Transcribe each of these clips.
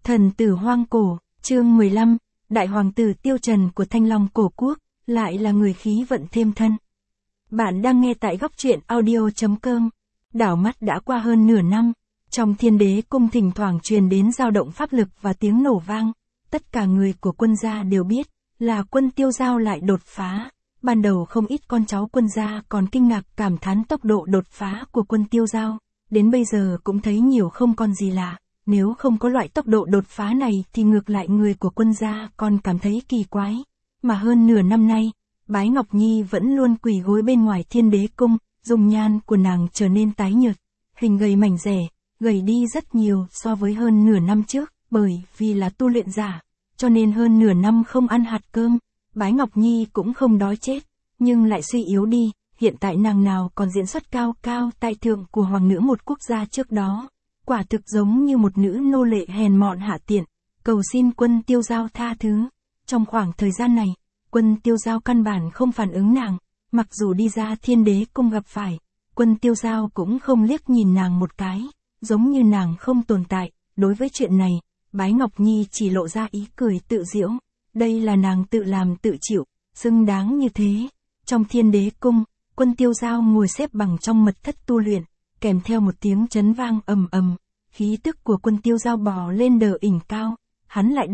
Thần tử hoang cổ, chương 15, đại hoàng tử Tiêu Trần của Thanh Long cổ quốc, lại là người khí vận thêm thân. Bạn đang nghe tại góc truyện audio.com. Đảo mắt đã qua hơn nửa năm, trong Thiên Đế cung thỉnh thoảng truyền đến dao động pháp lực và tiếng nổ vang. Tất cả người của quân gia đều biết, là quân Tiêu Giao lại đột phá. Ban đầu không ít con cháu quân gia còn kinh ngạc cảm thán tốc độ đột phá của quân Tiêu Giao. Đến bây giờ cũng thấy nhiều không còn gì lạ. Nếu không có loại tốc độ đột phá này thì ngược lại người của quân gia còn cảm thấy kỳ quái. Mà hơn nửa năm nay, Bái Ngọc Nhi vẫn luôn quỳ gối bên ngoài Thiên Đế cung, dung nhan của nàng trở nên tái nhợt, hình gầy mảnh rẻ, gầy đi rất nhiều so với hơn nửa năm trước, bởi vì là tu luyện giả, cho nên hơn nửa năm không ăn hạt cơm, Bái Ngọc Nhi cũng không đói chết, nhưng lại suy yếu đi, hiện tại nàng nào còn diễn xuất cao cao tại thượng của hoàng nữ một quốc gia trước đó. Quả thực giống như một nữ nô lệ hèn mọn hạ tiện, cầu xin quân Tiêu Giao tha thứ. Trong khoảng thời gian này, quân Tiêu Giao căn bản không phản ứng nàng, mặc dù đi ra Thiên Đế cung gặp phải, quân Tiêu Giao cũng không liếc nhìn nàng một cái, giống như nàng không tồn tại. Đối với chuyện này, Bái Ngọc Nhi chỉ lộ ra ý cười tự giễu, đây là nàng tự làm tự chịu, xứng đáng như thế. Trong Thiên Đế cung, quân Tiêu Giao ngồi xếp bằng trong mật thất tu luyện, kèm theo một tiếng chấn vang ầm ầm, khí tức của quân Tiêu Giao bò lên đờ ỉnh cao, hắn lại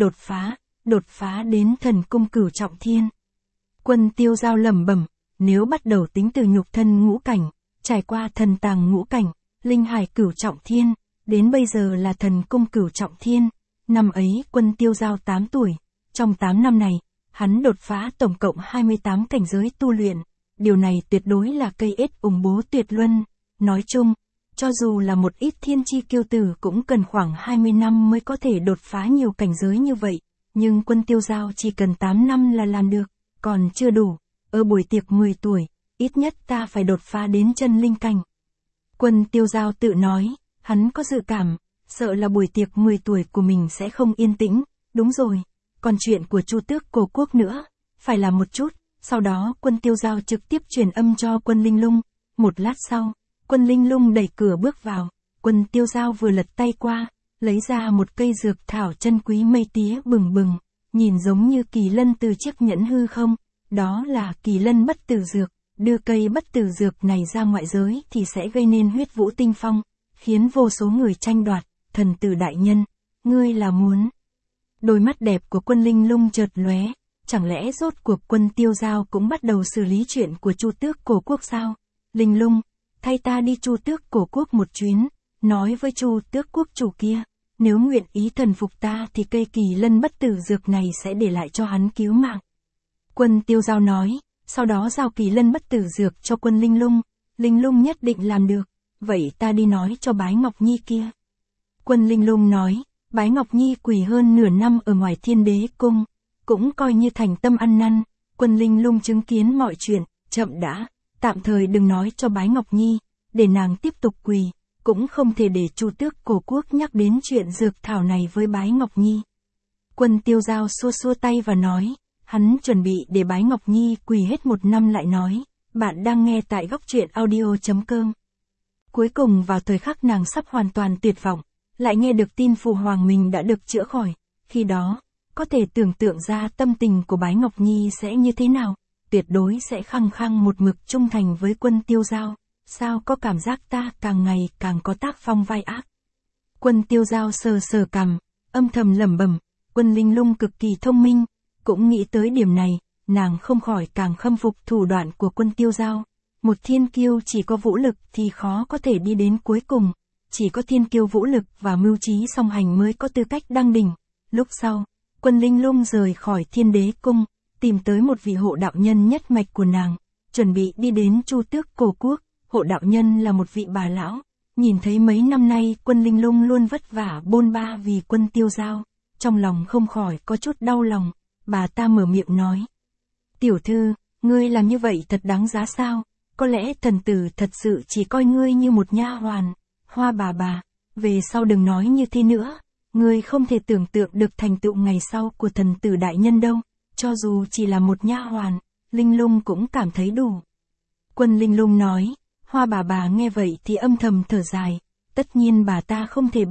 đột phá đến thần cung cửu trọng thiên. Quân Tiêu Giao lẩm bẩm, nếu bắt đầu tính từ nhục thân ngũ cảnh, trải qua thần tàng ngũ cảnh, linh hải cửu trọng thiên, đến bây giờ là thần cung cửu trọng thiên. Năm ấy quân Tiêu Giao 8 tuổi, trong 8 năm này, hắn đột phá tổng cộng 28 cảnh giới tu luyện, điều này tuyệt đối là cây ết ủng bố tuyệt luân. Nói chung, cho dù là một ít thiên chi kiêu tử cũng cần khoảng 20 năm mới có thể đột phá nhiều cảnh giới như vậy, nhưng quân Tiêu Giao chỉ cần 8 năm là làm được, còn chưa đủ, ở buổi tiệc 10 tuổi, ít nhất ta phải đột phá đến chân linh cảnh. Quân Tiêu Giao tự nói, hắn có dự cảm, sợ là buổi tiệc 10 tuổi của mình sẽ không yên tĩnh, đúng rồi, còn chuyện của Chu Tước cổ quốc nữa, phải làm một chút. Sau đó quân Tiêu Giao trực tiếp truyền âm cho quân Linh Lung, một lát sau, quân Linh Lung đẩy cửa bước vào, quân Tiêu Giao vừa lật tay qua, lấy ra một cây dược thảo chân quý mây tía bừng bừng, nhìn giống như kỳ lân từ chiếc nhẫn hư không, đó là kỳ lân bất tử dược, đưa cây bất tử dược này ra ngoại giới thì sẽ gây nên huyết vũ tinh phong, khiến vô số người tranh đoạt. Thần tử đại nhân, ngươi là muốn? Đôi mắt đẹp của quân Linh Lung chợt lóe, chẳng lẽ rốt cuộc quân Tiêu Giao cũng bắt đầu xử lý chuyện của Chu Tước cổ quốc sao? Linh Lung, thay ta đi Chu Tước cổ quốc một chuyến, nói với Chu Tước quốc chủ kia, nếu nguyện ý thần phục ta thì cây kỳ lân bất tử dược này sẽ để lại cho hắn cứu mạng. Quân Tiêu Giao nói, sau đó giao kỳ lân bất tử dược cho quân Linh Lung nhất định làm được, vậy ta đi nói cho Bái Ngọc Nhi kia. Quân Linh Lung nói, Bái Ngọc Nhi quỳ hơn nửa năm ở ngoài Thiên Đế cung, cũng coi như thành tâm ăn năn. Quân Linh Lung chứng kiến mọi chuyện, chậm đã, tạm thời đừng nói cho Bái Ngọc Nhi, để nàng tiếp tục quỳ, cũng không thể để Chu Tước cổ quốc nhắc đến chuyện dược thảo này với Bái Ngọc Nhi. Quân Tiêu Giao xua xua tay và nói, hắn chuẩn bị để Bái Ngọc Nhi quỳ hết một năm lại nói. Bạn đang nghe tại góc truyện audio.com. Cuối cùng vào thời khắc nàng sắp hoàn toàn tuyệt vọng, lại nghe được tin phụ hoàng mình đã được chữa khỏi, khi đó, có thể tưởng tượng ra tâm tình của Bái Ngọc Nhi sẽ như thế nào, tuyệt đối sẽ khăng khăng một mực trung thành với quân Tiêu Giao. Sao có cảm giác ta càng ngày càng có tác phong vai ác? Quân Tiêu Giao sờ sờ cằm, âm thầm lẩm bẩm, quân Linh Lung cực kỳ thông minh, cũng nghĩ tới điểm này, nàng không khỏi càng khâm phục thủ đoạn của quân Tiêu Giao. Một thiên kiêu chỉ có vũ lực thì khó có thể đi đến cuối cùng, chỉ có thiên kiêu vũ lực và mưu trí song hành mới có tư cách đăng đỉnh. Lúc sau, quân Linh Lung rời khỏi Thiên Đế cung, tìm tới một vị hộ đạo nhân nhất mạch của nàng, chuẩn bị đi đến Chu Tước cổ quốc. Hộ đạo nhân là một vị bà lão, nhìn thấy mấy năm nay quân Linh Lung luôn vất vả bôn ba vì quân Tiêu Giao, trong lòng không khỏi có chút đau lòng. Bà ta mở miệng nói, tiểu thư, ngươi làm như vậy thật đáng giá sao? Có lẽ thần tử thật sự chỉ coi ngươi như một nha hoàn. Hoa bà, về sau đừng nói như thế nữa, ngươi không thể tưởng tượng được thành tựu ngày sau của thần tử đại nhân đâu, cho dù chỉ là một nha hoàn, Linh Lung cũng cảm thấy đủ. Quân Linh Lung nói, Hoa bà nghe vậy thì âm thầm thở dài, tất nhiên bà ta không thể biết,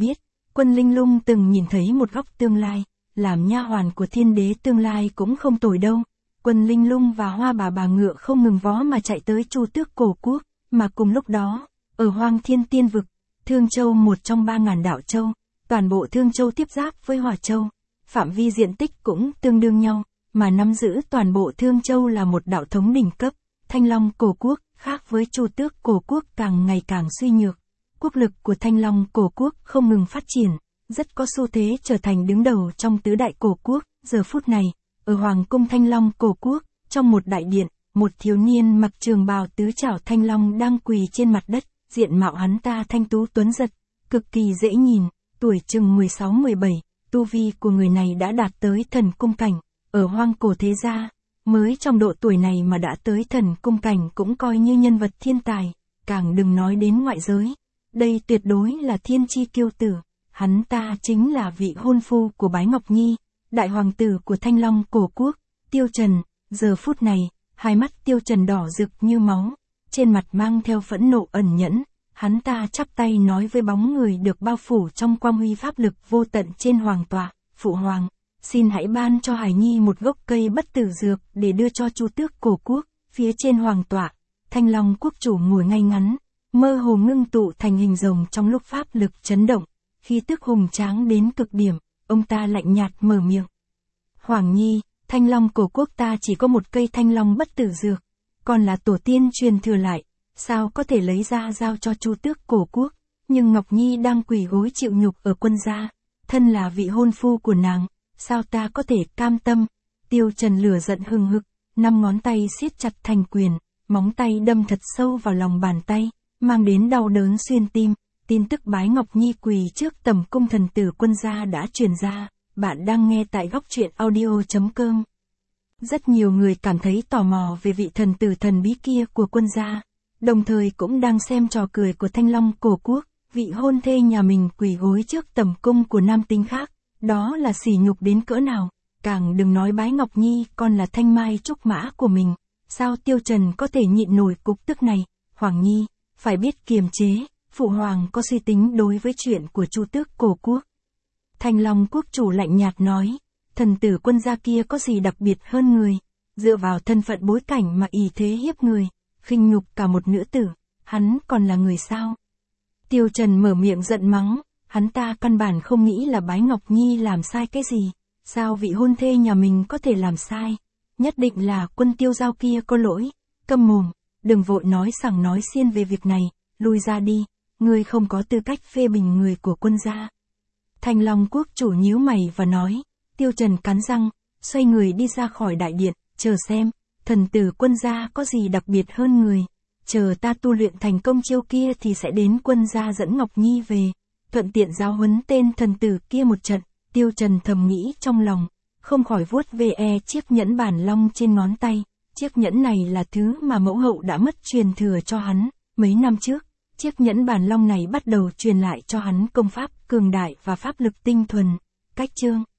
Quân Linh Lung từng nhìn thấy một góc tương lai, làm nha hoàn của thiên đế tương lai cũng không tồi đâu. Quân Linh Lung và Hoa bà ngựa không ngừng vó mà chạy tới Chu Tước Cổ Quốc, mà cùng lúc đó, ở Hoang Thiên Tiên Vực, Thương Châu một trong 3.000 đạo châu, toàn bộ Thương Châu tiếp giáp với Hỏa Châu, phạm vi diện tích cũng tương đương nhau, mà nắm giữ toàn bộ Thương Châu là một đạo thống đỉnh cấp. Thanh Long Cổ Quốc, khác với Chu Tước Cổ Quốc càng ngày càng suy nhược. Quốc lực của Thanh Long Cổ Quốc không ngừng phát triển, rất có xu thế trở thành đứng đầu trong tứ đại cổ quốc. Giờ phút này, ở Hoàng cung Thanh Long Cổ Quốc, trong một đại điện, một thiếu niên mặc trường bào tứ trảo thanh long đang quỳ trên mặt đất, diện mạo hắn ta thanh tú tuấn giật, cực kỳ dễ nhìn, tuổi chừng 16-17, tu vi của người này đã đạt tới thần cung cảnh, ở hoang cổ thế gia, mới trong độ tuổi này mà đã tới thần cung cảnh cũng coi như nhân vật thiên tài, càng đừng nói đến ngoại giới. Đây tuyệt đối là thiên chi kiêu tử, hắn ta chính là vị hôn phu của Bái Ngọc Nhi, đại hoàng tử của Thanh Long Cổ Quốc, Tiêu Trần. Giờ phút này, hai mắt Tiêu Trần đỏ rực như máu, trên mặt mang theo phẫn nộ ẩn nhẫn, hắn ta chắp tay nói với bóng người được bao phủ trong quang huy pháp lực vô tận trên hoàng tọa, phụ hoàng, xin hãy ban cho Hải Nhi một gốc cây bất tử dược để đưa cho Chu Tước Cổ Quốc. Phía trên hoàng tọa, Thanh Long quốc chủ ngồi ngay ngắn, mơ hồ ngưng tụ thành hình rồng trong lúc pháp lực chấn động, khi tức hùng tráng đến cực điểm, ông ta lạnh nhạt mở miệng. Hoàng Nhi, Thanh Long Cổ Quốc ta chỉ có một cây thanh long bất tử dược, còn là tổ tiên truyền thừa lại, sao có thể lấy ra giao cho Chu Tước Cổ Quốc, nhưng Ngọc Nhi đang quỳ gối chịu nhục ở quân gia, thân là vị hôn phu của nàng, sao ta có thể cam tâm. Tiêu Trần lửa giận hừng hực, 5 ngón tay siết chặt thành quyền, móng tay đâm thật sâu vào lòng bàn tay, mang đến đau đớn xuyên tim. Tin tức Bái Ngọc Nhi quỳ trước tầm cung thần tử quân gia đã truyền ra. Bạn đang nghe tại góc truyện audio.com. Rất nhiều người cảm thấy tò mò về vị thần tử thần bí kia của quân gia, đồng thời cũng đang xem trò cười của Thanh Long Cổ Quốc, vị hôn thê nhà mình quỳ gối trước tầm cung của nam tính khác, đó là sỉ nhục đến cỡ nào, càng đừng nói Bái Ngọc Nhi còn là thanh mai trúc mã của mình, sao Tiêu Trần có thể nhịn nổi cục tức này. Hoàng Nhi, phải biết kiềm chế, phụ hoàng có suy tính đối với chuyện của Chu Tước Cổ Quốc. Thanh Long quốc chủ lạnh nhạt nói, thần tử quân gia kia có gì đặc biệt hơn người, dựa vào thân phận bối cảnh mà ỷ thế hiếp người, khinh nhục cả một nữ tử, hắn còn là người sao? Tiêu Trần mở miệng giận mắng, hắn ta căn bản không nghĩ là Bái Ngọc Nhi làm sai cái gì, sao vị hôn thê nhà mình có thể làm sai, nhất định là Quân Tiêu Giao kia có lỗi. Câm mồm, đừng vội nói sằng nói xiên về việc này, lui ra đi, ngươi không có tư cách phê bình người của quân gia. Thanh Long quốc chủ nhíu mày và nói. Tiêu Trần cắn răng, xoay người đi ra khỏi đại điện, chờ xem, thần tử quân gia có gì đặc biệt hơn người, chờ ta tu luyện thành công chiêu kia thì sẽ đến quân gia dẫn Ngọc Nhi về, thuận tiện giáo huấn tên thần tử kia một trận. Tiêu Trần thầm nghĩ trong lòng, không khỏi vuốt ve chiếc nhẫn bản long trên ngón tay, chiếc nhẫn này là thứ mà mẫu hậu đã mất truyền thừa cho hắn, mấy năm trước, chiếc nhẫn bản long này bắt đầu truyền lại cho hắn công pháp cường đại và pháp lực tinh thuần. Cách chương